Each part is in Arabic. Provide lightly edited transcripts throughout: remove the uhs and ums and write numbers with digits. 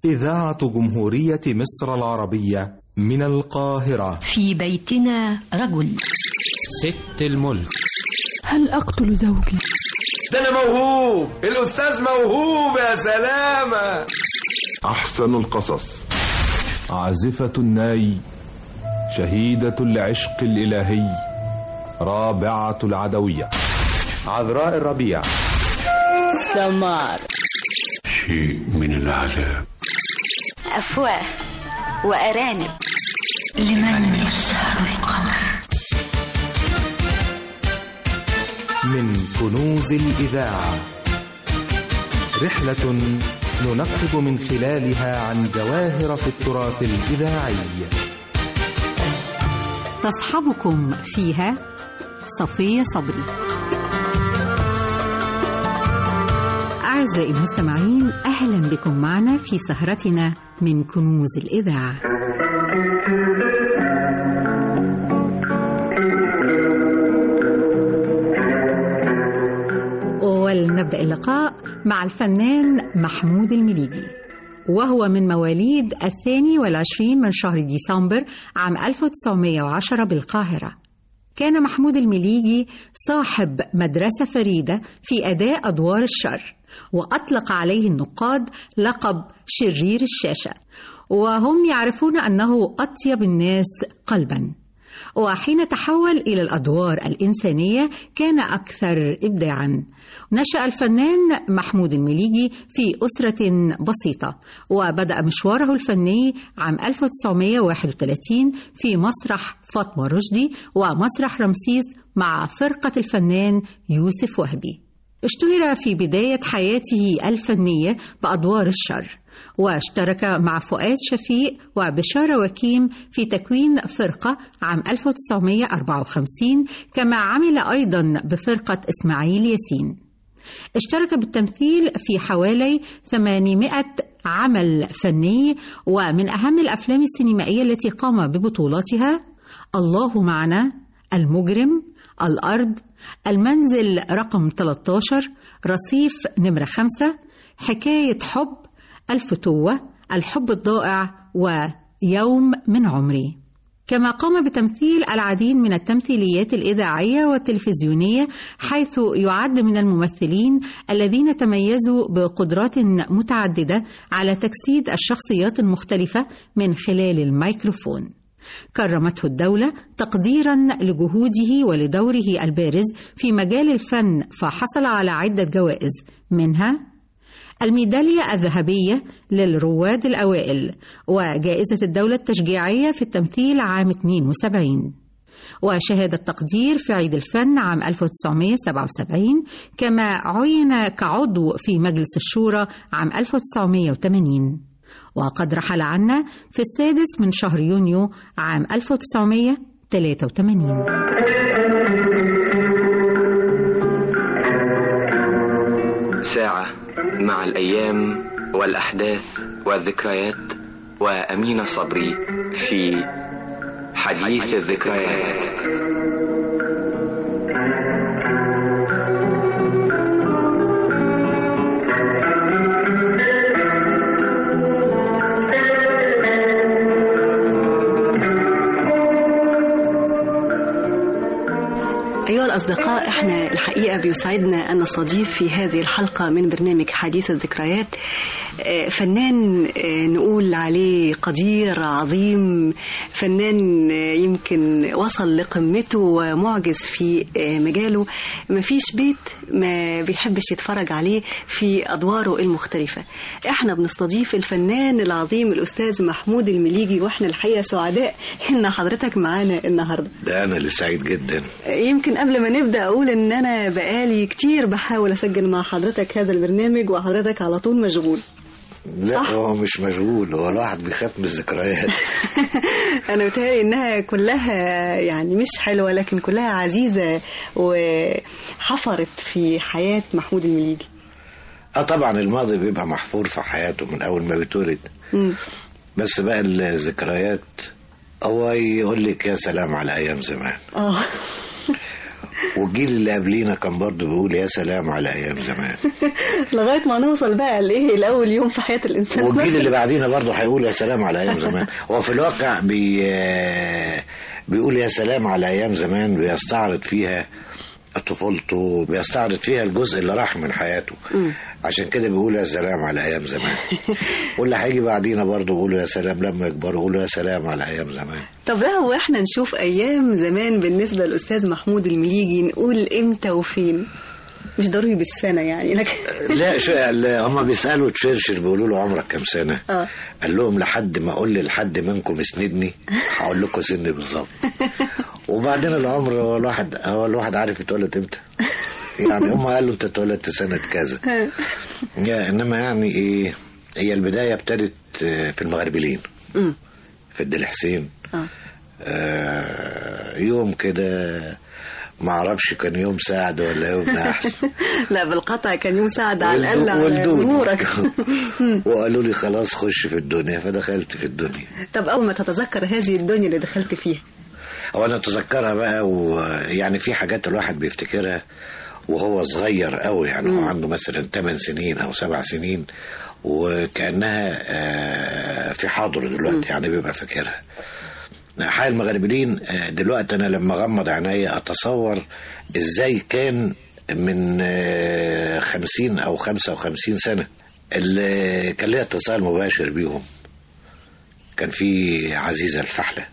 إذاعة جمهورية مصر العربية من القاهرة. في بيتنا رجل. ست الملك. هل أقتل زوجي؟ ده أنا موهوب، الأستاذ موهوب يا سلامة. أحسن القصص. عازفة الناي، شهيدة العشق الإلهي، رابعة العدوية، عذراء الربيع، سمار، شيء من العذاب، أفواه وأرانب، لمن يسهر القمر. من كنوز الإذاعة، رحلة ننقب من خلالها عن جواهر في التراث الإذاعي. تصحبكم فيها صفية صبري. أعزائي المستمعين، أهلا بكم معنا في سهرتنا من كنوز الإذاعة. ولنبدأ اللقاء مع الفنان محمود المليجي، وهو من مواليد 22 من شهر ديسمبر عام 1910 بالقاهرة. كان محمود المليجي صاحب مدرسة فريدة في أداء أدوار الشر، وأطلق عليه النقاد لقب شرير الشاشة، وهم يعرفون أنه أطيب الناس قلباً. وحين تحول إلى الأدوار الإنسانية كان أكثر إبداعاً. نشأ الفنان محمود المليجي في أسرة بسيطة، وبدأ مشواره الفني عام 1931 في مسرح فاطمة رشدي ومسرح رمسيس مع فرقة الفنان يوسف وهبي. اشتهر في بداية حياته الفنية بأدوار الشر، واشترك مع فؤاد شفيق وبشارة وكيم في تكوين فرقة عام 1954، كما عمل أيضا بفرقة إسماعيل ياسين. اشترك بالتمثيل في حوالي 800 عمل فني، ومن أهم الأفلام السينمائية التي قام ببطولتها الله معنا، المجرم، الأرض، المنزل رقم 13، رصيف نمرة 5، حكاية حب، الفتوة، الحب الضائع، ويوم من عمري. كما قام بتمثيل العديد من التمثيليات الإذاعية والتلفزيونية، حيث يعد من الممثلين الذين تميزوا بقدرات متعددة على تجسيد الشخصيات المختلفة من خلال الميكروفون. كرمته الدولة تقديرا لجهوده ولدوره البارز في مجال الفن، فحصل على عدة جوائز، منها الميدالية الذهبية للرواد الأوائل، وجائزة الدولة التشجيعية في التمثيل عام 72، وشهادة تقدير في عيد الفن عام 1977، كما عين كعضو في مجلس الشورى عام 1980. وقد رحل عنا في 6 من شهر يونيو عام 1983. ساعة مع الأيام والأحداث والذكريات، وأمينة صبري في حديث الذكريات. أيها الأصدقاء، احنا الحقيقة بيسعدنا أن نستضيف في هذه الحلقة من برنامج حديث الذكريات فنان نقول عليه قدير عظيم، فنان يمكن وصل لقمته ومعجز في مجاله، ما فيش بيت ما بيحبش يتفرج عليه في أدواره المختلفة. احنا بنستضيف الفنان العظيم الأستاذ محمود المليجي، واحنا الحقيقة سعداء إن حضرتك معانا النهاردة. ده أنا اللي سعيد جدا. يمكن قبل ما نبدأ أقول إن أنا بقالي كتير بحاول أسجل مع حضرتك هذا البرنامج، وحضرتك على طول مشغول. لا هو مش مشغول، هو الواحد بيخاف من الذكريات. أنا بتهيألي إنها كلها يعني مش حلوة، لكن كلها عزيزة وحفرت في حياة محمود المليجي. طبعا الماضي بيبقى محفور في حياته من أول ما بيتولد، بس بقى الذكريات هو يقول لك يا سلام على أيام زمان. والجيل اللي قبلينا كان برضه بيقول يا سلام على ايام زمان. لغايه ما نوصل بقى لايه الاول يوم في حياه الانسان. والجيل اللي بعدينا برضه هيقول يا سلام على ايام زمان. هو في الواقع بيقول يا سلام على ايام زمان، بيستعرض فيها طفولته، بيستعرض فيها الجزء اللي راح من حياته. عشان كده بيقول يا سلام على ايام زمان. واللي هيجي بعدينا برضه بيقولوا يا سلام، لما يكبروا يقولوا يا سلام على ايام زمان. طب لو احنا نشوف ايام زمان بالنسبه للاستاذ محمود المليجي، نقول امتى وفين؟ مش ضروري بالسنه يعني، لكن لا هم بيسالوا تشرشر بيقولوا له عمرك كام سنه؟ قال لهم لحد ما اقول لحد منكم اسندني هقول لكم سني بالظبط. وبعدين العمر هو الواحد عارف يتولد امتى. يعني هم قالوا انت اتولدت سنه كذا. انما يعني ايه، هي البدايه ابتدت في المغربلين في الدل حسين. يوم كده ما اعرفش كان يوم سعد ولا يوم نحس. لا بالقطع كان يوم سعد على الاقل على امورك. وقالوا لي خلاص خش في الدنيا، فدخلت في الدنيا. طب اول ما تتذكر هذه الدنيا اللي دخلت فيها؟ هو انا اتذكرها بقى، ويعني في حاجات الواحد بيفتكرها وهو صغير قوي، يعني هو عنده مثلا 8 سنين او 7 سنين، وكأنها في حاضر دلوقتي، يعني بيبقى فاكرها. حال المغربلين دلوقتي انا لما غمض عيني اتصور ازاي كان من 50 او 55 سنة اللي كان ليا اتصال مباشر بيهم. كان في عزيزة الفحلة.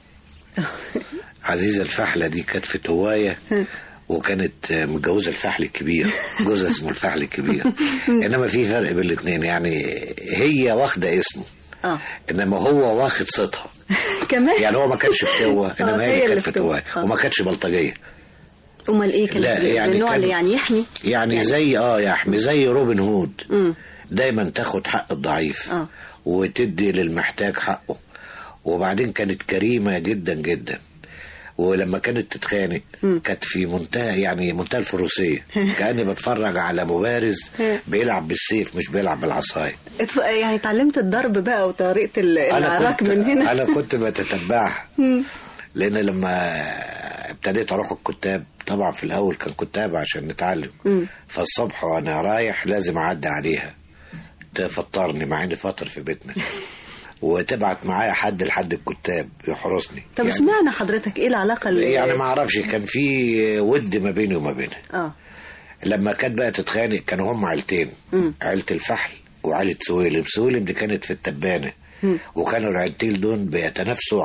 عزيزة الفحلة دي كانت في تواية، وكانت متجوزة الفحل الكبير، جوزها اسمه الفحل الكبير. انما في فرق بين الاثنين، يعني هي واخدة اسمه انما هو واخد صيتها كمان. يعني هو ما كانش في توه، انما هي كانت في توه، وما كانتش بلطجيه. امال ايه كانت؟ يعني النوع اللي يعني يحمي، يعني زي يحمي، زي روبن هود. دايما تاخد حق الضعيف وتدي للمحتاج حقه. وبعدين كانت كريمه جدا جدا، ولما كانت تتخانق كانت في منتهى الفروسيه. كأني بتفرج على مبارز بيلعب بالسيف مش بيلعب بالعصايه. يعني اتعلمت الضرب بقى وطريقه العراك من هنا. انا كنت بتتبعها، لان لما ابتديت اروح الكتاب، طبعا في الاول كان كتاب عشان نتعلم. فالصبح وانا رايح لازم اعدي عليها تفطرني، مع اني فاطر في بيتنا، وتبعت معايا حد لحد الكتاب يحرسني. طب اشمعنى حضرتك ايه العلاقه يعني ما اعرفش، كان في ود ما بيني وما بينها. لما كانت بقى تتخانق كانوا هم عيلتين، عيله الفحل وعيله سويلم. سويلم دي كانت في التبانه، وكانوا العيلتين دول بيتنافسوا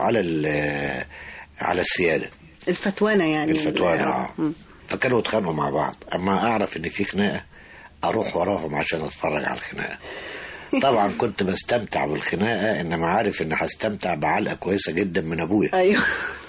على السياده، الفتوانه يعني الفتوانه. فكانوا يتخانقوا مع بعض. اما اعرف ان في خناقه اروح وراهم عشان اتفرج على الخناقه. طبعا كنت بستمتع بالخناقه، انما عارف ان هستمتع بعلقه كويسه جدا من ابويا. ايوه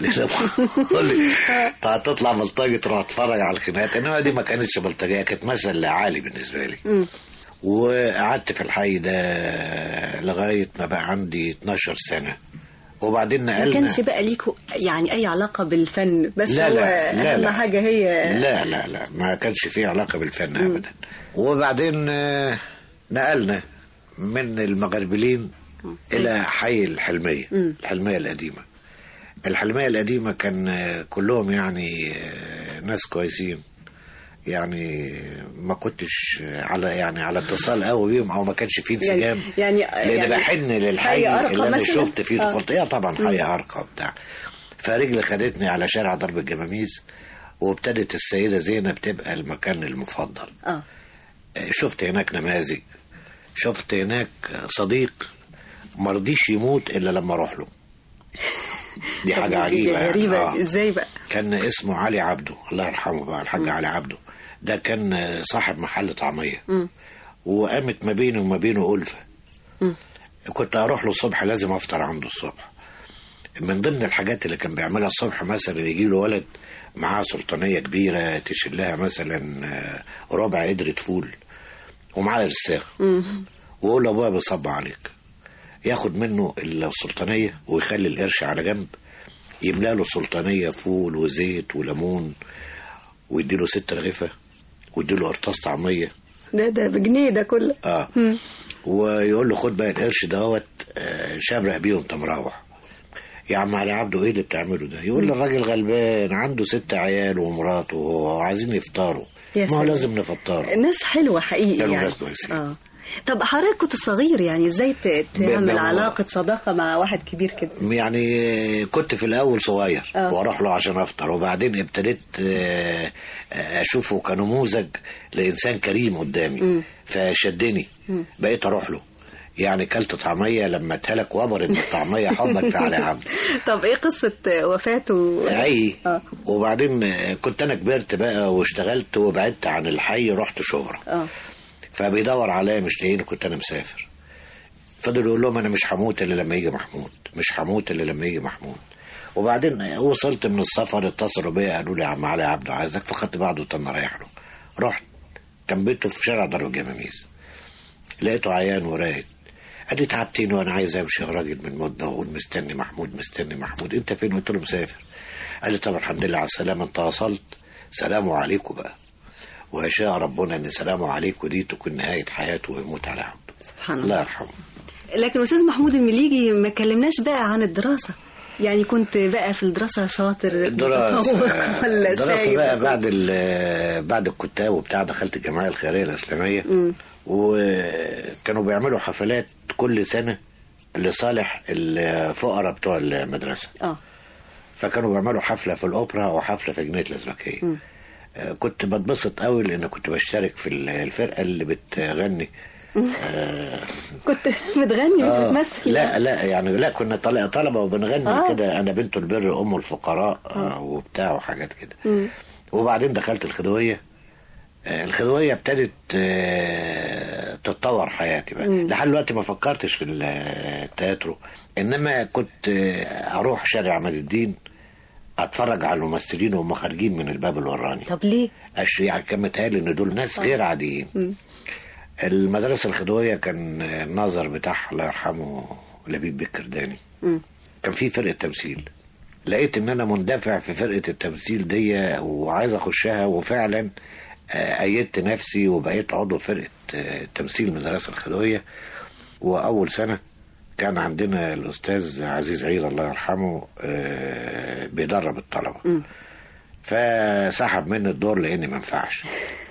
هتطلع بلطجي تروح اتفرج على الخناقات. انما دي ما كانتش بلطجيه، كانت مثل عالي بالنسبه لي. وقعدت في الحي ده لغايه ما بقى عندي 12 سنه، وبعدين نقلنا. ما كانش بقى ليكوا يعني اي علاقه بالفن؟ بس لا هو اهم حاجه هي لا ما كانش فيه علاقه بالفن ابدا. وبعدين نقلنا من المغربلين الى حي الحلميه. الحلميه القديمه. الحلميه القديمه كان كلهم يعني ناس كويسين، يعني ما كنتش على اتصال قوي بيهم، او ما كانش فيه انسجام. لان بحن للحي اللي انا شفت فيه طفولتي. طبعا حي ارقى وبتاع. فرجلي خدتني على شارع ضرب الجماميز، وابتدت السيده زينب تبقى المكان المفضل. شفت هناك نماذج، شفت هناك صديق مرضيش يموت الا لما اروح له. دي حاجه عجيبه غريبه. ازاي بقى؟ كان اسمه علي عبده، الله يرحمه بقى، الحاج علي عبده. ده كان صاحب محل طعميه، وقامت ما بيني وما بينه ألفة. كنت اروح له الصبح، لازم افطر عنده الصبح. من ضمن الحاجات اللي كان بيعملها الصبح مثلا يجي له ولد معاه سلطانيه كبيره تشيلها مثلا ربع قدرة فول ومعاه رساخ، ويقول له ابويا بيصب عليك. ياخد منه السلطانيه ويخلي القرش على جنب، يملا له سلطانيه فول وزيت وليمون، ويديله 6 رغيفه، ويديله قرطاس طعميه. ده بجنيه ده كله. ويقول له خد بقى القرش دوت شبرق بيه وانت مروح. يا عم علي عبده ايه اللي بتعمله ده؟ يقول لي الراجل غلبان عنده 6 عيال ومراته وعايزين يفطروا. ما هو لازم نفطروا. ناس حلوة حقيقي يعني. ناس كويسين. طب حضرتك كنت صغير يعني ازاي تعمل علاقة صداقة مع واحد كبير كده؟ يعني كنت في الأول صغير واروح له عشان أفطر، وبعدين ابتديت أشوفه كنموذج لإنسان كريم قدامي فشدني بقيت أروح له. يعني كلت طعمية لما اتهلك وبر إن الطعمية حبا في علي عبده. طب إيه قصة وفاته؟ وبعدين كنت أنا كبرت بقى واشتغلت وبعدت عن الحي، رحت شهرة فبيدور عليا مش لاقيني، كنت انا مسافر. فضل يقول لهم انا مش هموت الا لما يجي محمود، مش هموت الا لما يجي محمود. وبعدين وصلت من السفر اتصلوا بيا قالوا لي يا عم علي عبده عايزك، فخدت بعضه وطلنا رايح له. رحت كان بيته في شارع دار الجماميس، لقيته عيان ورايد. قال لي تعبتني وانا عايز امشي يا راجل من مده واقول مستني محمود مستني محمود، انت فين؟ قلت له مسافر. قال لي طب الحمد لله على السلامه، انت وصلت؟ سلام عليكم بقى، ويشاء ربنا ان سلام عليكم دي تكون نهايه حياته ويموت على عبده. سبحان الله. الله يرحمه. لكن استاذ محمود المليجي ما كلمناش بقى عن الدراسه، يعني كنت بقى في الدراسه شاطر؟ الدراسه بقى بعد الكتاب وبتاع دخلت الجمعيه الخيريه الاسلاميه وكانوا بيعملوا حفلات كل سنه لصالح الفقراء بتوع المدرسه. فكانوا بيعملوا حفله في الاوبرا وحفله في جنينه الازبكيه. كنت بتبسط قوي لان كنت بشترك في الفرقه اللي بتغني. كنت بتغني مش بتمثل؟ لا يعني لا، كنا طلبه وبنغني كده، انا بنت البر ام الفقراء وبتاع وحاجات كده. وبعدين دخلت الخدويه. الخدويه ابتدت تتطور حياتي بقى. لحد دلوقتي ما فكرتش في التياترو، انما كنت اروح شارع عماد الدين اتفرج على الممثلين وهم خارجين من الباب الوراني. طب ليه؟ يعني كان متهيألي ان دول ناس غير عاديين. المدرسه الخدويه كان الناظر بتاعها الله يرحمه لبيب بكرداني. كان في فرقه تمثيل، لقيت ان انا مندفع في فرقه التمثيل دي وعايز اخشها، وفعلا ايدت نفسي وبقيت عضو فرقه تمثيل المدرسه الخدويه. واول سنه كان عندنا الأستاذ عزيز عيد الله يرحمه بيدرب الطلبة. فسحب مني الدور لأني ما ينفعش.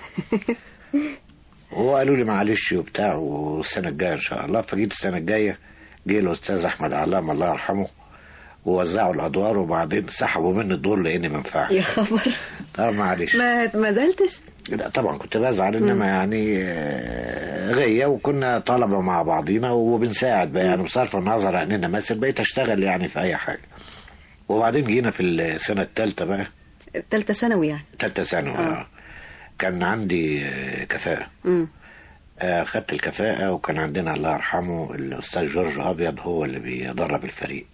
وقالوا لي معلش وبتاع، والسنة الجاية إن شاء الله. فجيت السنة الجاية جه الأستاذ أحمد علام الله يرحمه ووزعوا الأدوار، وبعدين سحبوا مني الدور لأني ما ينفعش. يا خبر. معلش. ما زلتش؟ لا طبعا كنت بزعل، انما يعني غية، وكنا طلبة مع بعضينا وبنساعد بقى يعني بصرف النظر عن اننا مثل بقيت اشتغل يعني في اي حاجة. وبعدين جينا في السنة الثالثة بقى. الثالثة ثانوي يعني؟ ثالثة ثانوي. كان عندي كفاءة. خدت الكفاءة، وكان عندنا الله يرحمه الأستاذ جورج أبيض هو اللي بيدرب الفريق.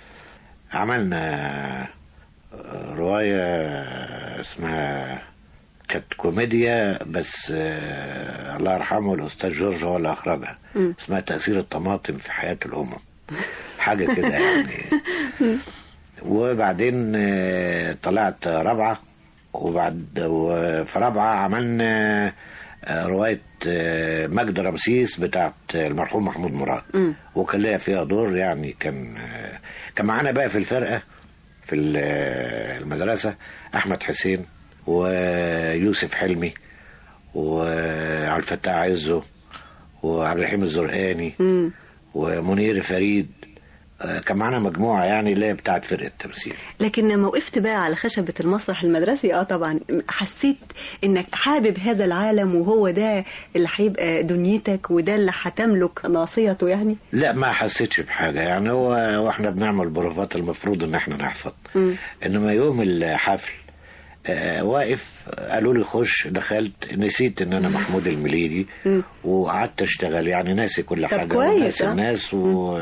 عملنا رواية اسمها كانت كوميديا بس الله يرحمه الأستاذ جورج هو اللي أخرجها. اسمها تأثير الطماطم في حياة الأمم، حاجة كده يعني. وبعدين طلعت رابعة، وفي رابعة عملنا رواية مجد رمسيس بتاعت المرحوم محمود مراد. وكان ليا فيها دور يعني. كان معانا بقى في الفرقة في المدرسة أحمد حسين ويوسف حلمي وعبد الفتاح عزه وعبد الرحيم الزرقاني ومنير فريد. كان معنا مجموعة يعني اللي هي بتاعت فرقة التمثيل. لكن لما وقفت بقى على خشبة المسرح المدرسي طبعا حسيت انك حابب هذا العالم وهو ده اللي هيبقى دنيتك وده اللي هتملك ناصيته يعني؟ لا ما حسيتش بحاجة يعني. هو واحنا بنعمل بروفات المفروض ان احنا نحفظ. انما يوم الحفل واقف قالوا لي خش، دخلت نسيت ان انا محمود المليجي وقعدت اشتغل يعني ناسي كل حاجة وناسي الناس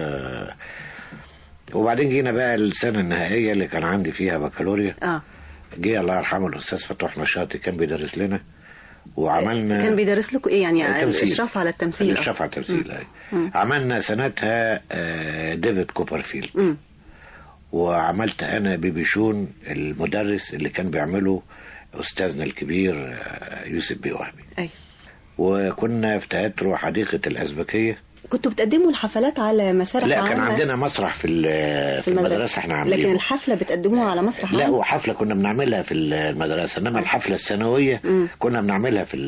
وبعدين جينا بقى السنة النهائية اللي كان عندي فيها بكالوريا. جه الله يرحمه الأستاذ فتوح نشاطي كان بيدرس لنا، وعملنا. كان بيدرس لكم إيه يعني؟ الإشراف على التمثيل. الإشراف على التمثيل. عملنا سنتها ديفيد كوبرفيلد. وعملت أنا بيبي شون المدرس اللي كان بيعمله أستاذنا الكبير يوسف بيه وهبي. وكنا في تياترو حديقة الأزبكية كنتوا بتقدموا الحفلات على مسارح لا، عامة؟ كان عندنا مسرح في المدرسة احنا عاملينه. لكن الحفلة بتقدموها على مسرح لا، عام؟ وحفلة كنا بنعملها في المدرسة، انما الحفلة السنوية كنا بنعملها في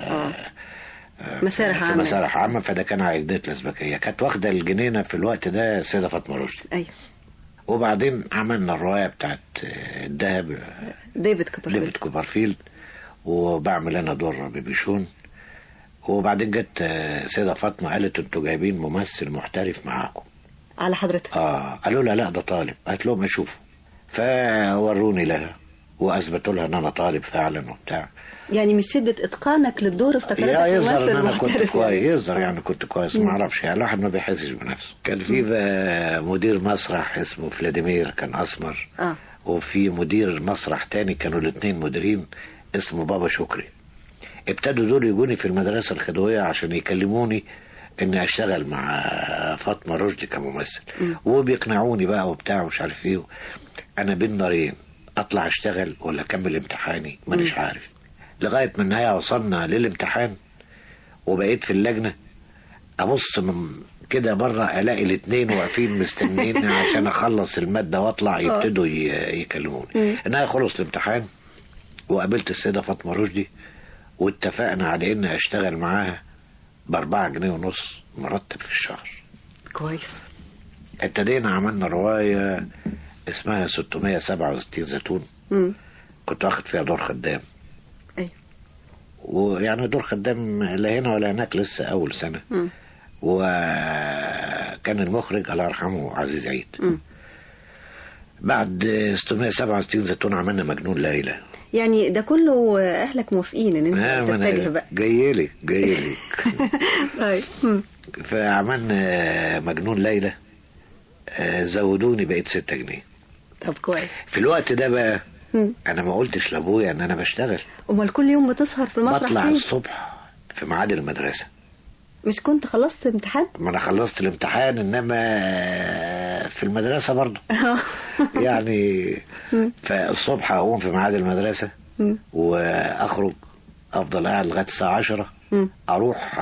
مسارح عامة. في مسارح عامة. فده كان عقدات الأزبكية، كانت واخدة الجنينة في الوقت ده السيدة فاطمة رشدي. أيوة. وبعدين عملنا الرواية بتاعت الذهب ديفيد كوبرفيلد، وبعمل انا دور بيبيشون. وبعدين جت سيدة فاطمة قالت انتوا جايبين ممثل محترف معاكم على حضرتك؟ قالوا لها لا ده طالب. قالت لهم اشوفوا، فوروني لها واثبتوا لها ان انا طالب فعلا وبتاع. يعني مش شدة اتقانك للدور افتكرتك يظهر ان انا كنت كويس، يظهر يعني كنت كويس، ما اعرفش، يعني الواحد ما بيحسش بنفسه. كان في مدير مسرح اسمه فلاديمير، كان اسمر. وفي مدير مسرح تاني، كانوا الاثنين مديرين، اسمه بابا شكري. ابتدوا دول يجوني في المدرسة الخدوية عشان يكلموني اني اشتغل مع فاطمة رشدي كممثل، وبيقنعوني بقى وبتاع ومش عارف ايه. انا بين نارين، اطلع اشتغل ولا اكمل امتحاني، مانيش عارف. لغاية من النهاية وصلنا للامتحان وبقيت في اللجنة، ابص من كده بره الاقي الاثنين واقفين مستنيين عشان اخلص المادة واطلع يبتدوا يكلموني. النهاية خلص الامتحان وقابلت السيدة فاطمة رشدي، واتفقنا على ان اشتغل معاها ب4.5 جنيه مرتب في الشهر. كويس. ابتدينا عملنا رواية اسمها 667 زيتون. كنت واخد فيها دور خدام. ويعني دور خدام لا هنا ولا هناك، لسه اول سنة. وكان المخرج الله يرحمه عزيز عيد. بعد 667 زيتون عملنا مجنون ليلى. يعني ده كله اهلك موافقين ان انت تتجه بقى؟ جايلي فعملنا مجنون ليلى، زودوني بقيت 6 جنيه. طب كويس. في الوقت ده بقى انا ما قلتش لابويا ان انا بشتغل. امال كل يوم بتسهر في المسرح؟ بطلع الصبح في ميعاد المدرسة. مش كنت خلصت امتحان؟ ما انا خلصت الامتحان، انما في المدرسة برضو يعني. فالصبح اقوم في ميعاد المدرسة واخرج، افضل قاعد لغاية الساعة 10، اروح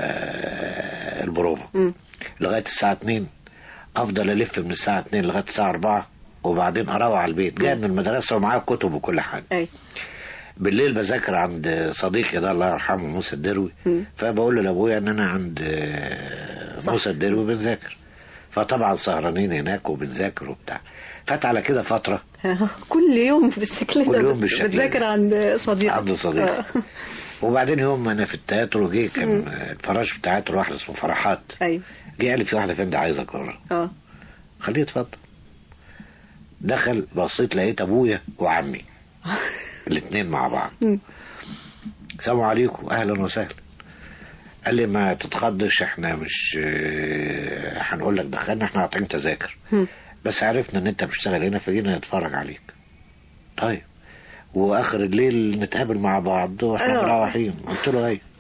البروفة لغاية الساعة 2، افضل الف من الساعة 2 لغاية الساعة 4، وبعدين اروح على البيت جاي من المدرسة ومعايا كتب وكل حاجة. بالليل بذاكر عند صديقي ده الله يرحمه موسى الدروي. فبقول له لابويا ان انا عند موسى الدروي بنذاكر. فطبعا سهرانين هناك وبنذاكر وبتاع. فات على كده فترة كل يوم بالشكل ده، كل يوم بالشكل بتذاكر عند صديقي. وبعدين يوم انا في التياترو جه، كان الفراش في التياترو واحد اسمه فرحات. جه قال لي في واحده فندي عايزك ورا. خليه يتفضل. دخل، بصيت لقيت ابويا وعمي الاثنين مع بعض. السلام عليكم، اهلا وسهلا. قال لي ما تتخضش، احنا مش هنقول لك دخلنا، احنا عاطين تذاكر، بس عرفنا ان انت بتشتغل هنا فجينا نتفرج عليك. طيب واخر الليل نتقابل مع بعض واحنا مروحين. قلت له ايوه.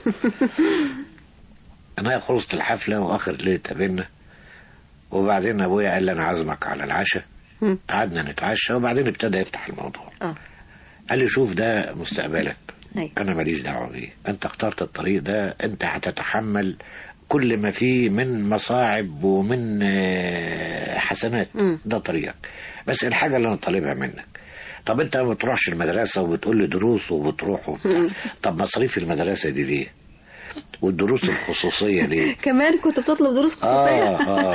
انا خلصت الحفله واخر الليل اتقابلنا، وبعدين ابويا قال لي انا عازمك على العشاء. قعدنا نتعشى، وبعدين ابتدى يفتح الموضوع. قال لي شوف ده مستقبلك، انا ماليش دعوه بيه، انت اخترت الطريق ده، انت هتتحمل كل ما فيه من مصاعب ومن حسنات، ده طريقك. بس الحاجه اللي انا طالبها منك، طب انت ما بتروحش المدرسه وبتقول لي دروس وبتروح وبتاع، طب مصاريف المدرسه دي ليه؟ والدروس الخصوصيه ليه؟ كمان كنت بتطلب دروس خصوصيه؟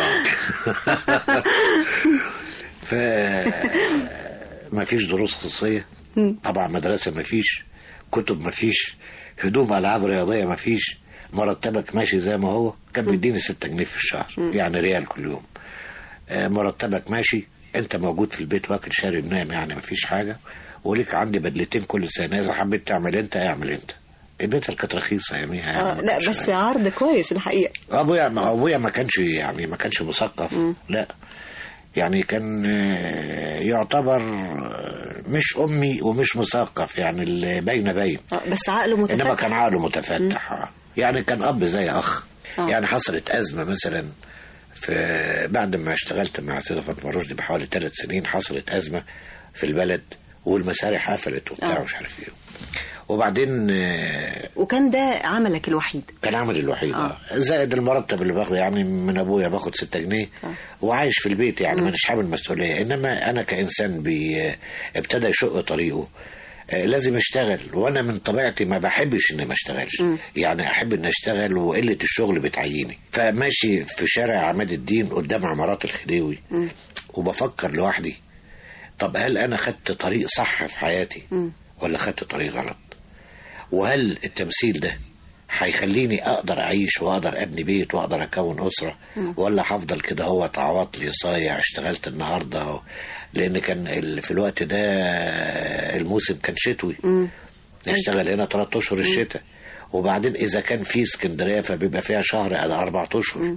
ف ما فيش دروس خصوصيه طبعا، مدرسه ما فيش، كتب ما فيش، هدوم العاب رياضيه ما فيش، مرتبك ماشي زي ما هو. كان بيديني 6 جنيه في الشهر، يعني ريال كل يوم. مرتبك ماشي، انت موجود في البيت واكل شارب نايم، يعني ما فيش حاجه، وليك عندي بدلتين كل سنه، اذا حبيت تعمل انت اعمل انت. البيت كانت رخيصه يوميها يعني. لا بس عرض كويس الحقيقه. ابويا ما كانش مثقف. لا يعني كان يعتبر مش امي ومش مثقف، يعني اللي باين بس عقله متفتح. انما كان عقله متفتح. يعني كان اب زي اخ. يعني حصلت ازمه مثلا بعد ما اشتغلت مع السيدة فاطمة رشدي بحوالي 3 سنين، حصلت ازمه في البلد والمسارح قفلت وبتاع ومش عارف ايه، وبعدين وكان ده عملك الوحيد؟ كان عملي الوحيد. زائد المرتب اللي باخده يعني من ابويا، باخد 6 جنيه وعايش في البيت يعني مانيش حامل مسؤوليه. انما انا كانسان ابتدى يشق طريقه لازم اشتغل، وانا من طبيعتي ما بحبش اني ما اشتغلش. يعني احب اني اشتغل وقله الشغل بتعيني. فماشي في شارع عماد الدين قدام عمارات الخديوي وبفكر لوحدي، طب هل انا خدت طريق صح في حياتي ولا خدت طريق غلط؟ وهل التمثيل ده هيخليني اقدر اعيش واقدر ابني بيت واقدر اكون اسره، ولا هفضل كده هو تعوض لي صايع اشتغلت النهارده؟ لان كان في الوقت ده الموسم كان شتوي، نشتغل هنا 3 اشهر الشتاء، وبعدين اذا كان في اسكندريه فبيبقى فيها شهر 4 اشهر،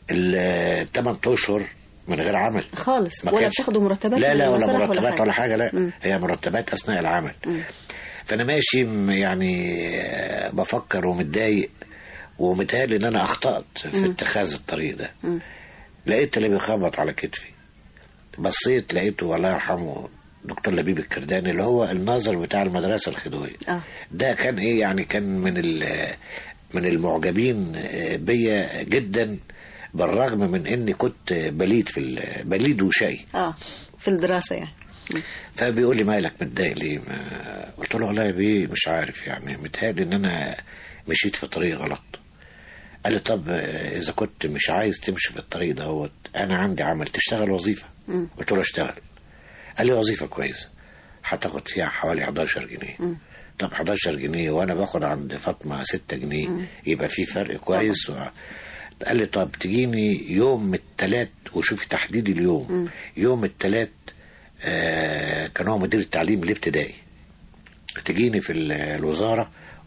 8 اشهر من غير عمل خالص. ولا بتاخدوا مرتبات؟ لا ولا مرتبات ولا حاجه. لا هي مرتبات اثناء العمل. فانا ماشي يعني بفكر ومتضايق ومتهيألي ان انا اخطأت في اتخاذ الطريق ده. لقيت اللي بيخبط على كتفي، بصيت لقيته الله يرحمه دكتور لبيب الكرداني اللي هو الناظر بتاع المدرسه الخديويه. ده كان ايه يعني، كان من المعجبين بيا جدا، بالرغم من اني كنت بليد وشقي في الدراسه يعني. فبيقول لي مالك متضايق ليه؟ قلت له والله يا بيه مش عارف يعني، متهيألي ان انا مشيت في طريق غلط. قال لي طب اذا كنت مش عايز تمشي في الطريق ده انا عندي عمل، تشتغل وظيفه. قلت له اشتغل. قال لي وظيفه كويسه هتاخد فيها حوالي 11 جنيه. طب 11 جنيه وانا باخد عند فاطمه 6 جنيه يبقى في فرق كويس. قال لي طب تجيني يوم الثلاث، وشوفي تحديد اليوم، يوم الثلاث كان هو مدير التعليم الابتدائي، تجيني في الوزارة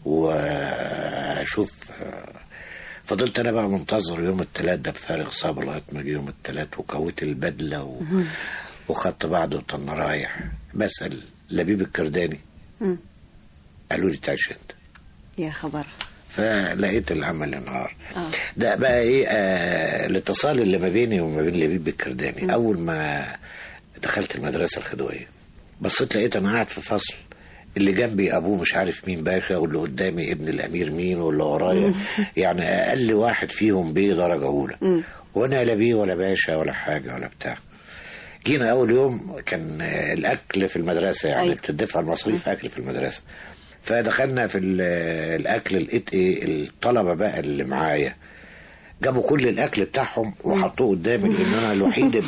واشوف. فضلت انا بقى منتظر يوم الثلاث ده بفارغ صبر لغايه ما جه يوم الثلاث، وكويت البدله وخدت بعضه وطن رايح بسأل لبيب الكرداني. قالوا لي تعيش انت. يا خبر. فلقيت العمل النهار. ده بقى ايه الاتصال اللي ما بيني وما بين لبيب الكرداني. اول ما دخلت المدرسه الخديويه بصيت لقيت انا قاعد في فصل، اللي جنبي ابوه مش عارف مين باشا، واللي قدامي ابن الامير مين، واللي ورايا يعني اقل واحد فيهم بيه درجه اولى، وانا لا بيه ولا باشا ولا حاجه ولا بتاع. جينا اول يوم كان الاكل في المدرسه يعني بتدفع المصاريف اكل في المدرسه. فدخلنا في الاكل، لقيت ايه الطلبه بقى اللي معايا جابوا كل الاكل بتاعهم وحطوه قدامي، لان انا الوحيد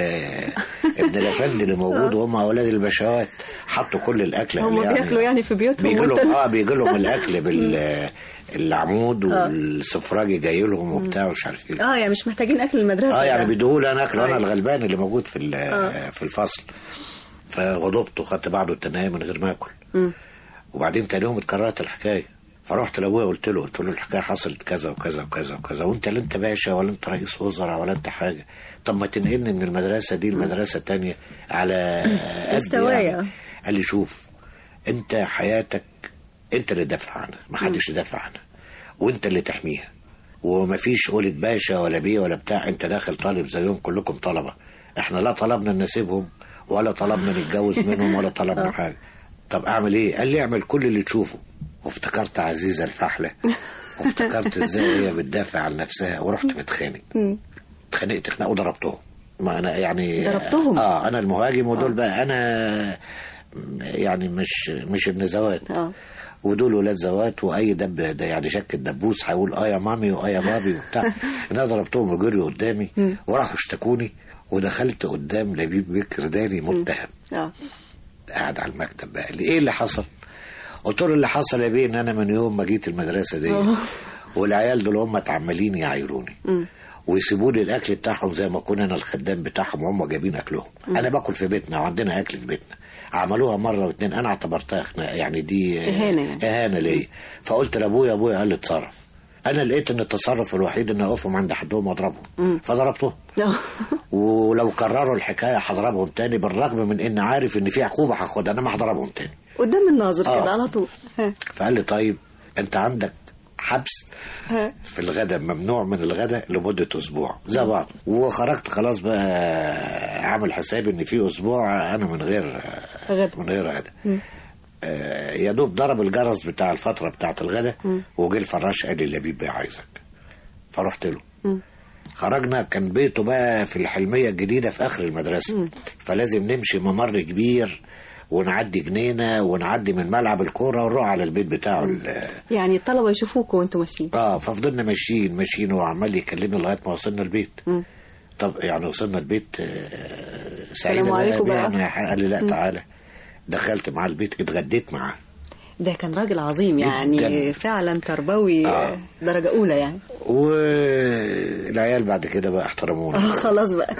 ابن الافندي اللي موجود، وهم اولاد البشوات حطوا كل الاكل. هم يعني بياكلوا يعني في بيوتهم؟ بيجي لهم الاكل بالعمود والسفراجي جاي لهم وبتاع ومش عارف ايه. يعني مش محتاجين اكل المدرسه. يعني بيدوه لي انا اكل، انا الغلبان اللي موجود في الفصل. فغضبت وخدت بعضه التنايه من غير ما اكل. وبعدين تاني يوم اتكررت الحكايه، فرحت لابويا قلت له الحكايه حصلت كذا وكذا وكذا وكذا، وانت لا انت باشا ولا انت رئيس وزراء ولا انت حاجه، طب ما تنقلني من المدرسه دي لمدرسه تانية على مستوايا. يعني. قال لي شوف انت حياتك انت اللي تدافع عنها، ما حدش يدافع عنها، وانت اللي تحميها، ومفيش قولة باشا ولا بيه ولا بتاع، انت داخل طالب زيهم كلكم طلبه، احنا لا طلبنا نسيبهم ولا طلبنا نتجوز منهم ولا طلبنا حاجه. طب اعمل ايه؟ قال لي اعمل كل اللي تشوفه. وافتكرت عزيزة الفحلة، وافتكرت ازاي هي بتدافع عن نفسها، ورحت متخانق. اتخانقت خناق وضربتهم. ما انا يعني ضربتهم؟ انا المهاجم، ودول بقى انا يعني مش ابن زوات. ودول ولاد زوات، واي دب ده يعني شك الدبوس هيقول يا مامي يا بابي وبتاع. انا ضربتهم وجريوا قدامي وراحوا اشتكوني، ودخلت قدام لبيب الكرداني متهم. قاعد على المكتب بقى لي ايه اللي حصل؟ قلت له اللي حصل يا بيه ان انا من يوم ما جيت المدرسه دي والعيال دول هم اتعمالين يعايروني ويسيبوا لي الاكل بتاعهم زي ما كنا انا الخدام بتاعهم، وهم جايبين اكلهم. انا باكل في بيتنا وعندنا اكل في بيتنا. عملوها مره واثنين، انا اعتبرتها يعني دي اهانه ليا. فقلت لابويا، ابويا قال لي اتصرف. انا لقيت ان التصرف الوحيد ان اقفهم عند حدهم واضربهم، فضربتهم. ولو كرروا الحكايه هضربهم تاني، بالرغم من ان عارف ان في عقوبه هاخدها، انا ما هضربهم تاني قدام الناظر كده على طول. فقال لي طيب انت عندك حبس في الغداء، ممنوع من الغداء لمده اسبوع زي بعض. وخرجت خلاص بقى عامل حسابي ان في اسبوع انا من غير غدا. يا دوب ضرب الجرس بتاع الفترة بتاعة الغداء وجه الفراش قال لي لبيب بقى عايزك، فرحت له. خرجنا، كان بيته بقى في الحلمية الجديدة في آخر المدرسة، فلازم نمشي ممر كبير ونعدي جنينة ونعدي من ملعب الكورة ونروح على البيت بتاعه. يعني الطلبة يشوفوكوا وانتوا ماشيين. ففضلنا ماشيين وهو عمال يكلمني لغاية ما وصلنا البيت. طب يعني وصلنا البيت سعيدة بقى يعني. قال لي لا تعالى. دخلت معاه البيت، اتغديت معاه. ده كان راجل عظيم يعني فعلا تربوي درجة أولى يعني. والعيال بعد كده بقى احترمونا. خلاص بقى.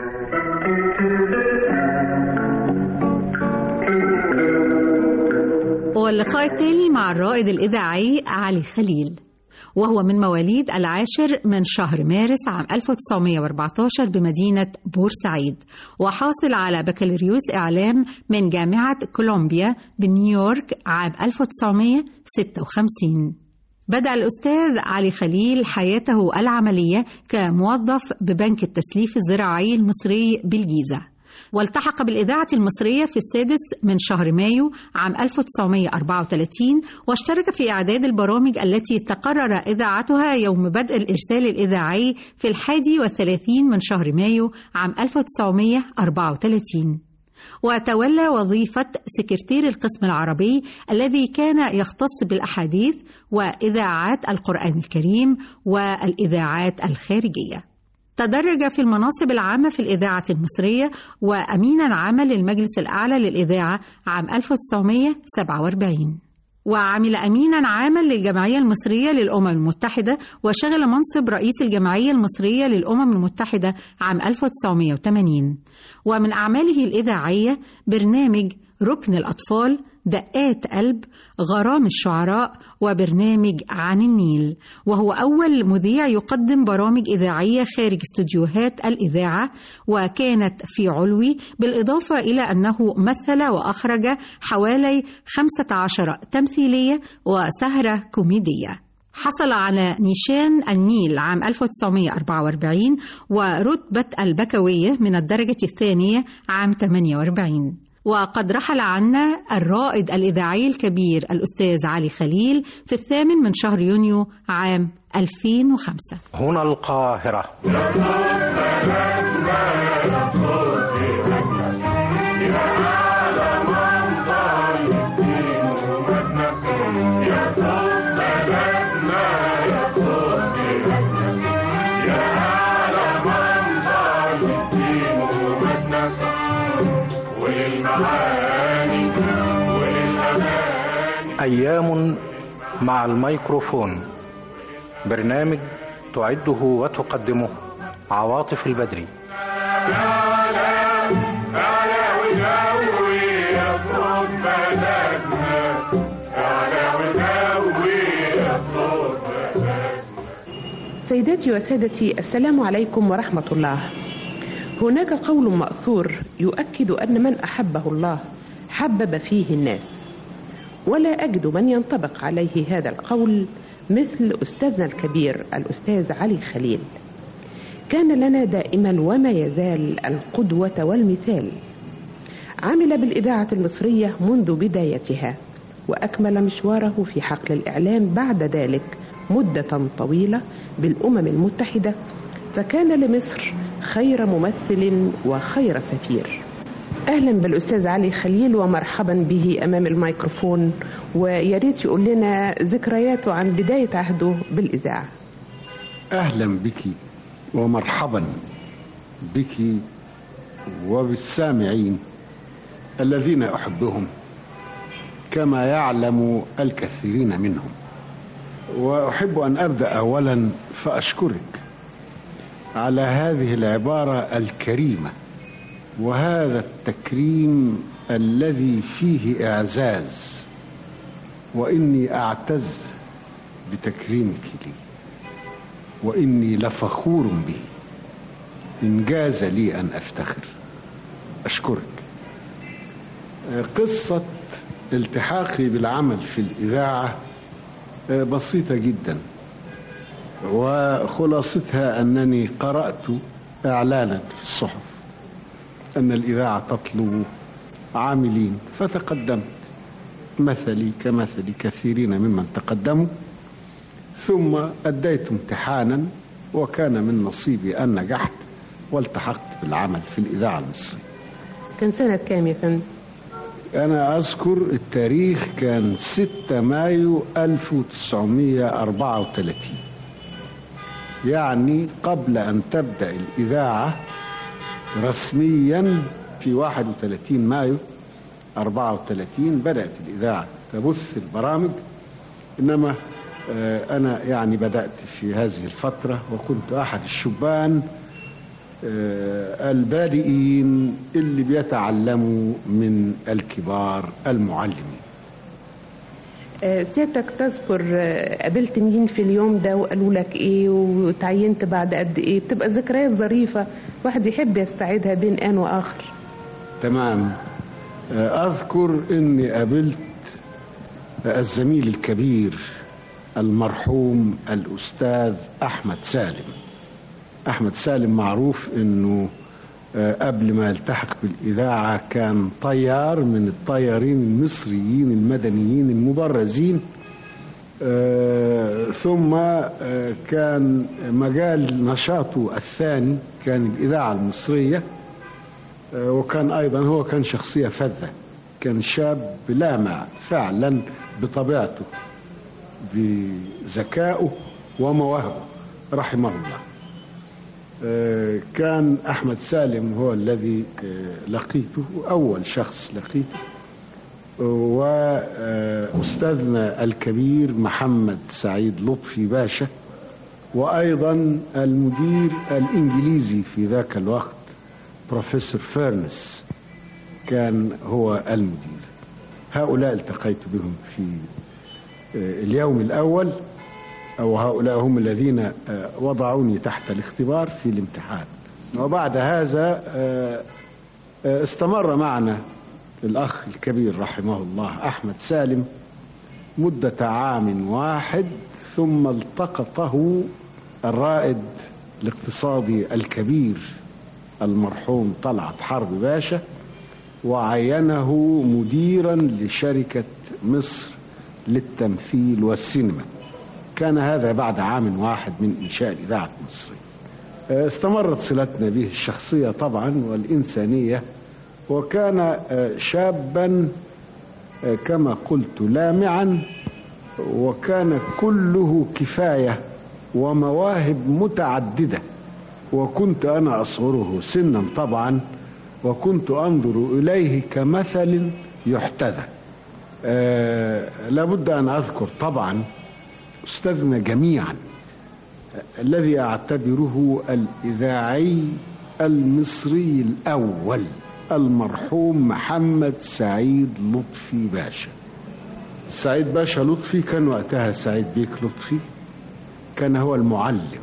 واللقاء التالي مع الرائد الإذاعي علي خليل، وهو من مواليد 10 من شهر مارس عام 1914 بمدينة بورسعيد، وحاصل على بكالوريوس إعلام من جامعة كولومبيا بنيويورك عام 1956. بدأ الأستاذ علي خليل حياته العملية كموظف ببنك التسليف الزراعي المصري بالجيزة، والتحق بالإذاعة المصرية في 6 من شهر مايو عام 1934، واشترك في إعداد البرامج التي تقرر إذاعتها يوم بدء الإرسال الإذاعي في 31 من شهر مايو عام 1934. وتولى وظيفة سكرتير القسم العربي الذي كان يختص بالأحاديث وإذاعات القرآن الكريم والإذاعات الخارجية. تدرج في المناصب العامة في الإذاعة المصرية، وأمينا عاما للمجلس الأعلى للإذاعة عام 1947، وعمل أمينا عاما للجمعية المصرية للأمم المتحدة، وشغل منصب رئيس الجمعية المصرية للأمم المتحدة عام 1980. ومن أعماله الإذاعية برنامج ركن الأطفال، دقات قلب، غرام الشعراء، وبرنامج عن النيل، وهو أول مذيع يقدم برامج إذاعية خارج استوديوهات الإذاعة، وكانت في علوي، بالإضافة إلى أنه مثل وأخرج حوالي 15 تمثيلية وسهرة كوميدية. حصل على نيشان النيل عام 1944 ورتبة البكوية من الدرجة الثانية عام 48. وقد رحل عنا الرائد الإذاعي الكبير الأستاذ علي خليل في 8 من شهر يونيو عام 2005. هنا القاهرة. أيام مع الميكروفون، برنامج تعده وتقدمه عواطف البدري. سيداتي وسادتي، السلام عليكم ورحمة الله. هناك قول مأثور يؤكد أن من أحبه الله حبب فيه الناس، ولا أجد من ينطبق عليه هذا القول مثل أستاذنا الكبير الأستاذ علي خليل. كان لنا دائما وما يزال القدوة والمثال. عمل بالإذاعة المصرية منذ بدايتها، وأكمل مشواره في حقل الإعلام بعد ذلك مدة طويلة بالأمم المتحدة، فكان لمصر خير ممثل وخير سفير. أهلا بالأستاذ علي خليل ومرحبا به أمام الميكروفون، وياريت يقول لنا ذكرياته عن بداية عهده بالإذاعة. أهلا بك ومرحبا بك وبالسامعين الذين أحبهم كما يعلم الكثيرين منهم. وأحب أن أبدأ أولا فأشكرك على هذه العبارة الكريمة وهذا التكريم الذي فيه إعزاز، وإني أعتز بتكريمك لي، وإني لفخور به إن جاز لي أن أفتخر. أشكرك. قصة التحاقي بالعمل في الإذاعة بسيطة جدا، وخلاصتها أنني قرأت إعلانا في الصحف أن الإذاعة تطلب عاملين، فتقدمت مثلي كمثل كثيرين ممن تقدموا، ثم أديت امتحانا وكان من نصيبي أن نجحت والتحقت بالعمل في الإذاعة المصرية. كان سنة كام يا فندم؟ أنا أذكر التاريخ كان 6 مايو 1934، يعني قبل أن تبدأ الإذاعة رسميا في 31 مايو 34 بدأت الإذاعة تبث البرامج، إنما أنا يعني بدأت في هذه الفترة وكنت أحد الشبان البادئين اللي بيتعلموا من الكبار المعلمين. سيادتك تذكر قابلت مين في اليوم ده وقالوا لك ايه وتعينت بعد قد ايه؟ بتبقى ذكريات ظريفة واحد يحب يستعيدها بين آن وآخر. تمام. أذكر أني قابلت الزميل الكبير المرحوم الأستاذ أحمد سالم. أحمد سالم معروف أنه قبل ما يلتحق بالإذاعة كان طيار من الطيارين المصريين المدنيين المبرزين، ثم كان مجال نشاطه الثاني كان الإذاعة المصرية، وكان أيضا هو كان شخصية فذة، كان شاب لامع فعلا بطبيعته بذكائه ومواهبه رحمه الله. كان أحمد سالم هو الذي لقيته، أول شخص لقيته، وأستاذنا الكبير محمد سعيد لطفي باشا، وأيضا المدير الإنجليزي في ذاك الوقت بروفيسور فيرنس كان هو المدير. هؤلاء التقيت بهم في اليوم الأول، أو هؤلاء هم الذين وضعوني تحت الاختبار في الامتحان. وبعد هذا استمر معنا الأخ الكبير رحمه الله أحمد سالم مدة عام واحد، ثم التقطه الرائد الاقتصادي الكبير المرحوم طلعت حرب باشا وعينه مديرا لشركة مصر للتمثيل والسينما. كان هذا بعد عام واحد من إنشاء الإذاعة المصرية. استمرت صلتنا به الشخصية طبعا والإنسانية، وكان شابا كما قلت لامعا، وكان كله كفاية ومواهب متعددة، وكنت أنا أصغره سنا طبعا، وكنت أنظر إليه كمثل يحتذى. لابد أن أذكر طبعا أستاذنا جميعا الذي أعتبره الإذاعي المصري الأول المرحوم محمد سعيد لطفي باشا. سعيد باشا لطفي كان وقتها سعيد بيك لطفي، كان هو المعلم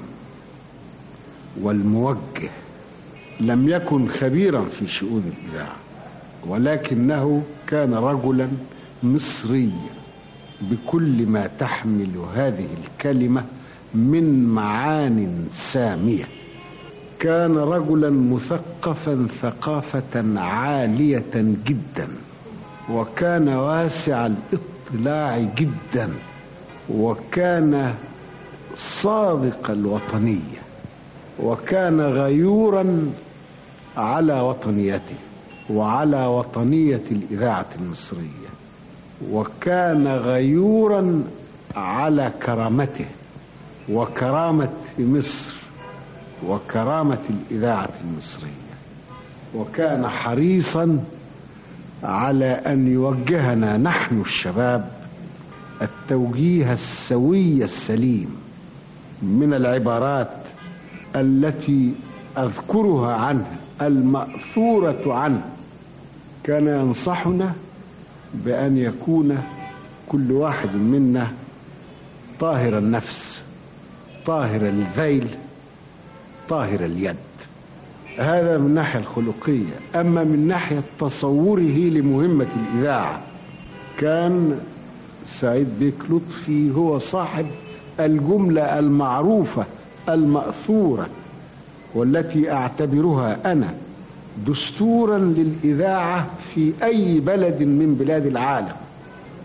والموجه، لم يكن خبيرا في شؤون الإذاعة، ولكنه كان رجلا مصريا بكل ما تحمل هذه الكلمة من معان سامية. كان رجلا مثقفا ثقافة عالية جدا، وكان واسع الاطلاع جدا، وكان صادق الوطنية، وكان غيورا على وطنيته وعلى وطنية الإذاعة المصرية، وكان غيورا على كرامته وكرامة مصر وكرامة الإذاعة المصرية، وكان حريصا على أن يوجهنا نحن الشباب التوجيه السوي السليم من العبارات التي أذكرها عنه المأثورة عنه. كان ينصحنا بأن يكون كل واحد منا طاهر النفس، طاهر الذيل، طاهر اليد. هذا من الناحية الخلقية. أما من ناحية تصوره لمهمة الإذاعة، كان سعيد بيك لطفي هو صاحب الجملة المعروفة المأثورة، والتي أعتبرها أنا دستورا للإذاعة في أي بلد من بلاد العالم.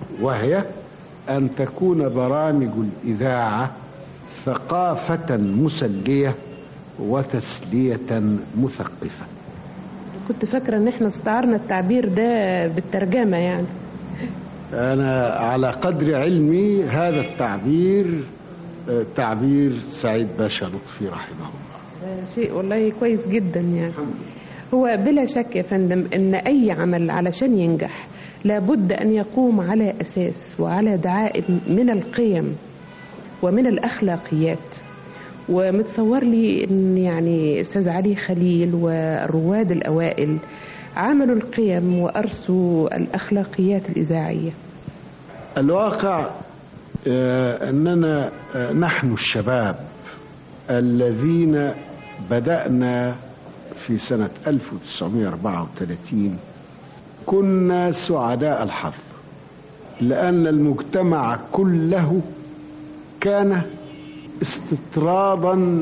وهي أن تكون برامج الإذاعة ثقافة مسلية وتسلية مثقفة. كنت فاكرة ان احنا استعرنا التعبير ده بالترجمة يعني. أنا على قدر علمي هذا التعبير تعبير سعيد باشا لطفي رحمه الله. شيء والله كويس جدا يعني. هو بلا شك يا فندم ان اي عمل علشان ينجح لابد ان يقوم على اساس وعلى دعائم من القيم ومن الاخلاقيات. ومتصور لي ان يعني استاذ علي خليل والرواد الاوائل عملوا القيم وارسوا الاخلاقيات الاذاعيه. الواقع اننا نحن الشباب الذين بدأنا في سنة 1934 كنا سعداء الحظ، لأن المجتمع كله كان استطرادا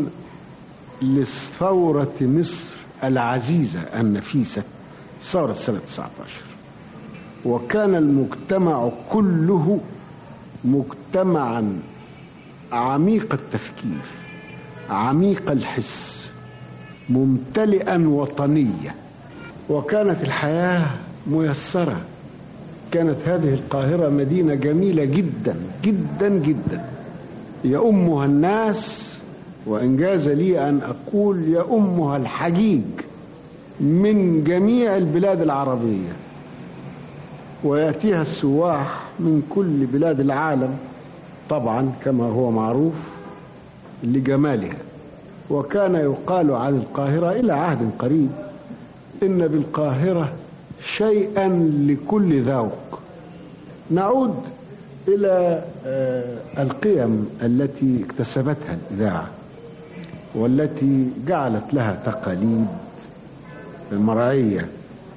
لثورة مصر العزيزة النفيسة، ثورة سنة 19. وكان المجتمع كله مجتمعا عميق التفكير، عميق الحس، ممتلئا وطنية، وكانت الحياة ميسرة. كانت هذه القاهرة مدينة جميلة جدا جدا جدا، يؤمها الناس، وإنجاز لي أن أقول يؤمها الحجيج من جميع البلاد العربية، ويأتيها السواح من كل بلاد العالم طبعا كما هو معروف لجمالها. وكان يقال عن القاهرة إلى عهد قريب إن بالقاهرة شيئا لكل ذوق. نعود إلى القيم التي اكتسبتها الإذاعة والتي جعلت لها تقاليد مرعية.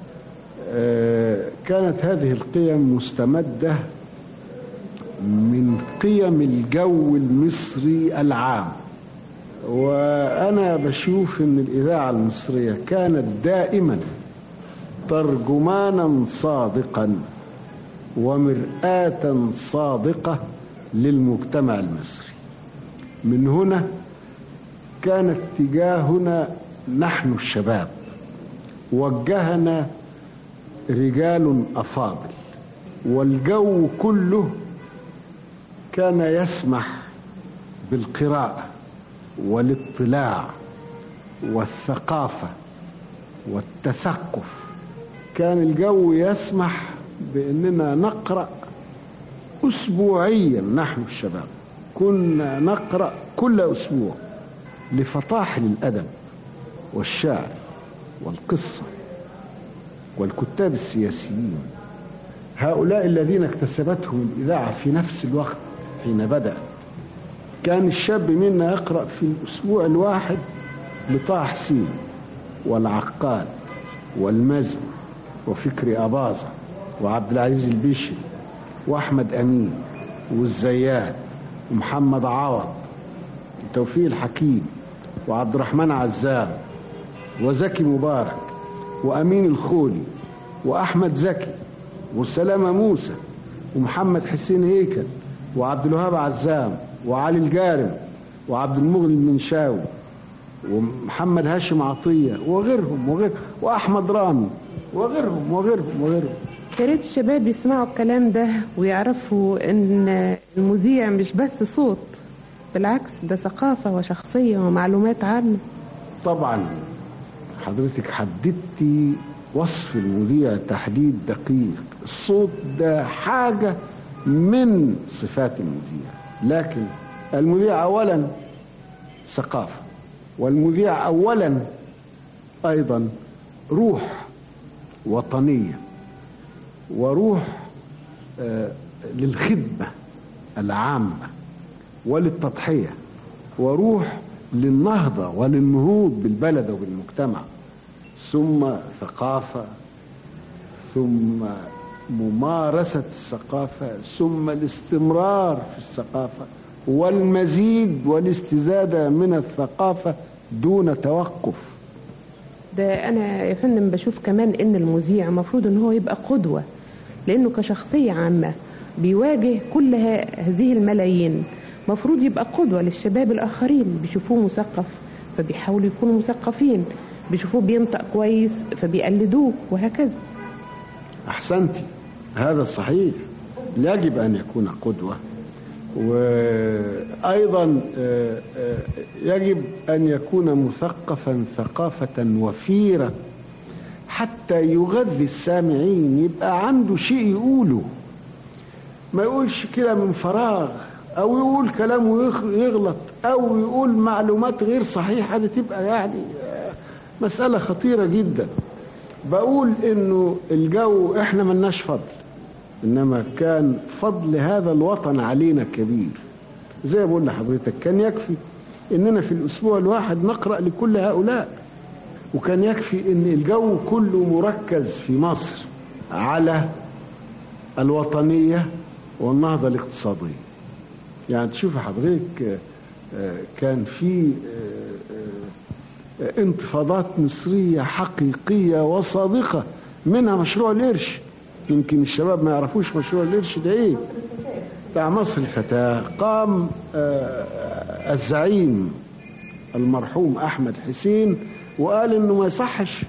كانت هذه القيم مستمدة من قيم الجو المصري العام، وأنا بشوف أن الإذاعة المصرية كانت دائما ترجمانا صادقا ومرآة صادقة للمجتمع المصري. من هنا كان اتجاهنا نحن الشباب، وجهنا رجال أفاضل، والجو كله كان يسمح بالقراءة والاطلاع والثقافة والتثقف. كان الجو يسمح بأننا نقرأ أسبوعيا. نحن الشباب كنا نقرأ كل أسبوع لفطاحل الأدب والشعر والقصة والكتاب السياسيين. هؤلاء الذين اكتسبتهم الإذاعة في نفس الوقت حين بدأت. كان الشاب منا يقرأ في الأسبوع الواحد لطه حسين والعقاد والمزن وفكري أباظة وعبد العزيز البشري وأحمد أمين والزيات ومحمد عوض وتوفيق الحكيم وعبد الرحمن عزام وزكي مبارك وأمين الخولي وأحمد زكي وسلامة موسى ومحمد حسين هيكل وعبد الوهاب عزام وعلي الجارم وعبد المغني المنشاوي ومحمد هاشم عطية وغيرهم وأحمد رامي وغيرهم. يا ريت الشباب يسمعوا الكلام ده ويعرفوا ان المذيع مش بس صوت، بالعكس ده ثقافة وشخصية ومعلومات عامة. طبعا حضرتك حددتي وصف المذيع تحديد دقيق. الصوت ده حاجة من صفات المذيع، لكن المذيع أولا ثقافة، والمذيع أولا أيضا روح وطنية وروح للخدمة العامة وللتضحية وروح للنهضة وللنهوض بالبلد وبالمجتمع، ثم ثقافة، ثم ممارسة الثقافة، ثم الاستمرار في الثقافة والمزيد والاستزادة من الثقافة دون توقف. ده أنا يا فندم بشوف كمان إن المذيع المفروض إن هو يبقى قدوة، لأنه كشخصية عامة بيواجه كل هذه الملايين، مفروض يبقى قدوة للشباب الآخرين، بيشوفوه مثقف فبيحاولوا يكونوا مثقفين، بيشوفوه بينطق كويس فبيقلدوه، وهكذا. أحسنتي، هذا صحيح، يجب أن يكون قدوة. وأيضا يجب أن يكون مثقفا ثقافة وفيرة حتى يغذي السامعين، يبقى عنده شيء يقوله، ما يقولش كده من فراغ، أو يقول كلام ويغلط، أو يقول معلومات غير صحيحة. دي تبقى يعني مسألة خطيرة جدا. بقول إنه الجو إحنا ملناش فضل، إنما كان فضل هذا الوطن علينا كبير. زي ما بقول لحضرتك، كان يكفي إننا في الأسبوع الواحد نقرأ لكل هؤلاء، وكان يكفي إن الجو كله مركز في مصر على الوطنية والنهضة الاقتصادية. يعني تشوف حضرتك كان في انتفاضات مصرية حقيقية وصادقة، منها مشروع القرش. يمكن الشباب ما يعرفوش مشروع القرش ده ايه، بتاع مصر الفتاة. قام الزعيم المرحوم أحمد حسين وقال انه ما يصحش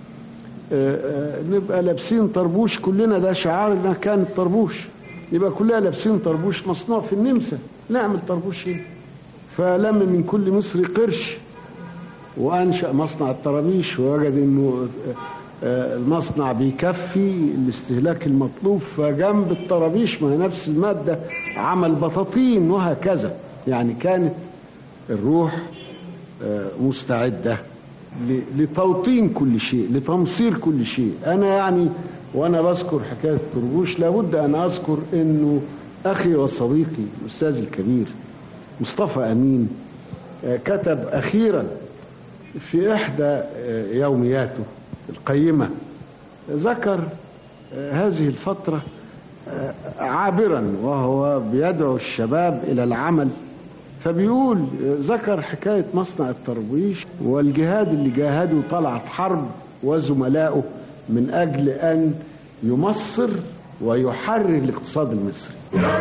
نبقى لابسين طربوش كلنا، ده شعارنا كان الطربوش، يبقى كلنا لابسين طربوش مصنوع في النمسا، نعمل طربوش هنا. فلم من كل مصري قرش وأنشأ مصنع الطرابيش، ووجد انه المصنع بيكفي الاستهلاك المطلوب، فجنب الطرابيش ما هي نفس المادة عمل بطاطين، وهكذا. يعني كانت الروح مستعدة لتوطين كل شيء، لتمصير كل شيء. أنا يعني وأنا بذكر حكاية الطربوش لابد أن أذكر أنه أخي وصديقي الأستاذ الكبير مصطفى أمين كتب أخيرا في إحدى يومياته القيمة، ذكر هذه الفترة عابرا وهو بيدعو الشباب إلى العمل. فبيقول ذكر حكاية مصنع الطربوش والجهاد اللي جاهده طلعت حرب وزملائه من أجل أن يمصر ويحرر الاقتصاد المصري.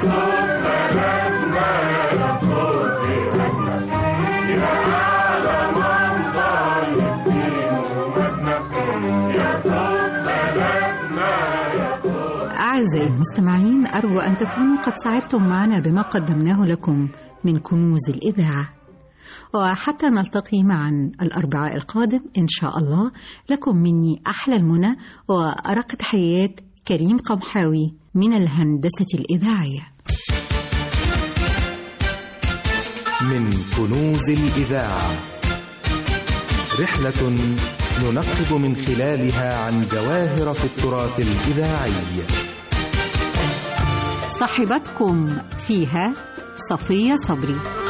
أعزائي المستمعين، أرجو أن تكونوا قد سعدتم معنا بما قدمناه لكم من كنوز الإذاعة. وحتى نلتقي معا الأربعاء القادم إن شاء الله، لكم مني أحلى المنى وأرق تحيات كريم قمحاوي من الهندسة الإذاعية. من كنوز الإذاعة، رحلة ننقب من خلالها عن جواهر في التراث الإذاعي. صاحبتكم فيها صفية صبري.